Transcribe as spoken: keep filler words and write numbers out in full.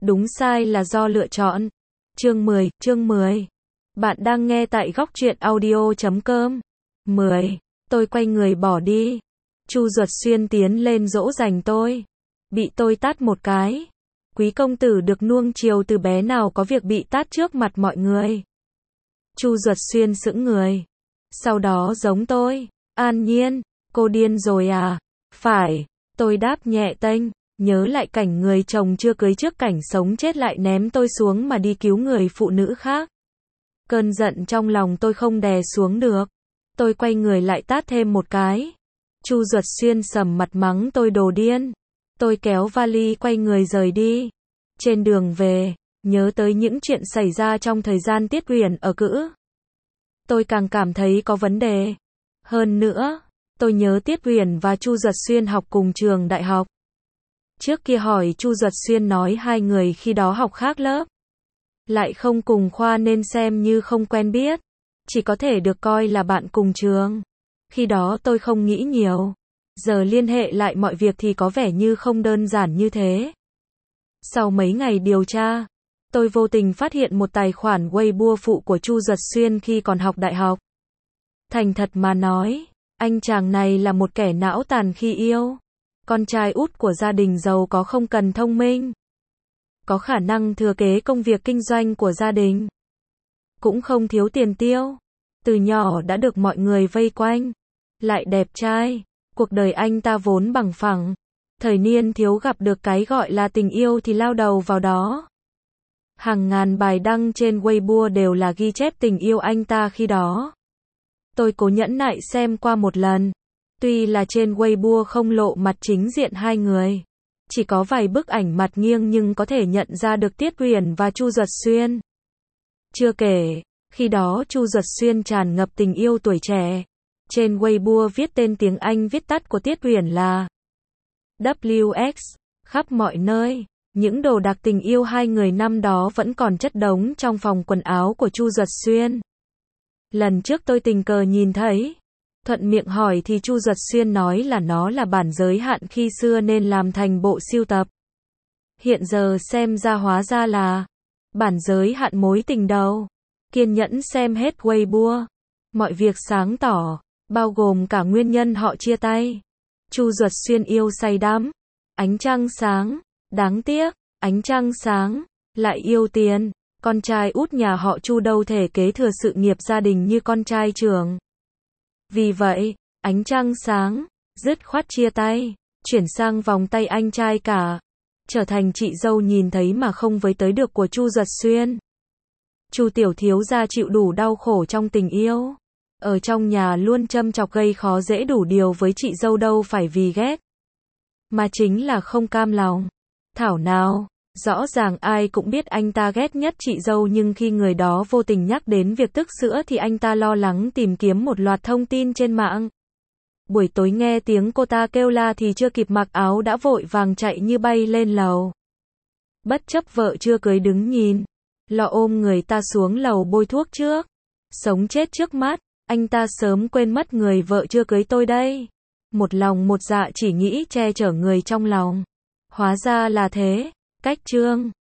Đúng sai là do lựa chọn. Chương mười, chương mười. Bạn đang nghe tại góc truyện audio chấm com. mười. Tôi quay người bỏ đi. Chu Duật Xuyên tiến lên dỗ dành tôi. Bị tôi tát một cái. Quý công tử được nuông chiều từ bé nào có việc bị tát trước mặt mọi người. Chu Duật Xuyên sững người. Sau đó giống tôi. An Nhiên, cô điên rồi à? Phải. Tôi đáp nhẹ tênh. Nhớ lại cảnh người chồng chưa cưới trước cảnh sống chết lại ném tôi xuống mà đi cứu người phụ nữ khác. Cơn giận trong lòng tôi không đè xuống được. Tôi quay người lại tát thêm một cái. Chu Duật Xuyên sầm mặt mắng tôi đồ điên. Tôi kéo vali quay người rời đi. Trên đường về, nhớ tới những chuyện xảy ra trong thời gian Tiết Uyển ở cữ. Tôi càng cảm thấy có vấn đề. Hơn nữa, tôi nhớ Tiết Uyển và Chu Duật Xuyên học cùng trường đại học. Trước kia hỏi Chu Duật Xuyên nói hai người khi đó học khác lớp. Lại không cùng khoa nên xem như không quen biết. Chỉ có thể được coi là bạn cùng trường. Khi đó tôi không nghĩ nhiều. Giờ liên hệ lại mọi việc thì có vẻ như không đơn giản như thế. Sau mấy ngày điều tra, tôi vô tình phát hiện một tài khoản Weibo phụ của Chu Duật Xuyên khi còn học đại học. Thành thật mà nói, anh chàng này là một kẻ não tàn khi yêu. Con trai út của gia đình giàu có không cần thông minh. Có khả năng thừa kế công việc kinh doanh của gia đình. Cũng không thiếu tiền tiêu. Từ nhỏ đã được mọi người vây quanh. Lại đẹp trai. Cuộc đời anh ta vốn bằng phẳng. Thời niên thiếu gặp được cái gọi là tình yêu thì lao đầu vào đó. Hàng ngàn bài đăng trên Weibo đều là ghi chép tình yêu anh ta khi đó. Tôi cố nhẫn nại xem qua một lần. Tuy là trên Weibo không lộ mặt chính diện hai người. Chỉ có vài bức ảnh mặt nghiêng nhưng có thể nhận ra được Tiết Uyển và Chu Duật Xuyên. Chưa kể, khi đó Chu Duật Xuyên tràn ngập tình yêu tuổi trẻ. Trên Weibo viết tên tiếng Anh viết tắt của Tiết Uyển là W X. Khắp mọi nơi, những đồ đạc tình yêu hai người năm đó vẫn còn chất đống trong phòng quần áo của Chu Duật Xuyên. Lần trước tôi tình cờ nhìn thấy. Thuận miệng hỏi thì Chu Duật Xuyên nói là nó là bản giới hạn khi xưa nên làm thành bộ sưu tập. Hiện giờ xem ra hóa ra là bản giới hạn mối tình đầu. Kiên nhẫn xem hết Weibo. Mọi việc sáng tỏ, bao gồm cả nguyên nhân họ chia tay. Chu Duật Xuyên yêu say đắm. Ánh trăng sáng. Đáng tiếc, ánh trăng sáng. Lại yêu tiền. Con trai út nhà họ Chu đâu thể kế thừa sự nghiệp gia đình như con trai trưởng. Vì vậy, ánh trăng sáng, dứt khoát chia tay, chuyển sang vòng tay anh trai cả, trở thành chị dâu nhìn thấy mà không với tới được của Chu Duật Xuyên. Chu tiểu thiếu gia chịu đủ đau khổ trong tình yêu, ở trong nhà luôn châm chọc gây khó dễ đủ điều với chị dâu đâu phải vì ghét, mà chính là không cam lòng. Thảo nào, rõ ràng ai cũng biết anh ta ghét nhất chị dâu nhưng khi người đó vô tình nhắc đến việc tức sữa thì anh ta lo lắng tìm kiếm một loạt thông tin trên mạng. Buổi tối nghe tiếng cô ta kêu la thì chưa kịp mặc áo đã vội vàng chạy như bay lên lầu. Bất chấp vợ chưa cưới đứng nhìn, lo ôm người ta xuống lầu bôi thuốc trước. Sống chết trước mắt, anh ta sớm quên mất người vợ chưa cưới tôi đây. Một lòng một dạ chỉ nghĩ che chở người trong lòng. Hóa ra là thế. Cách chương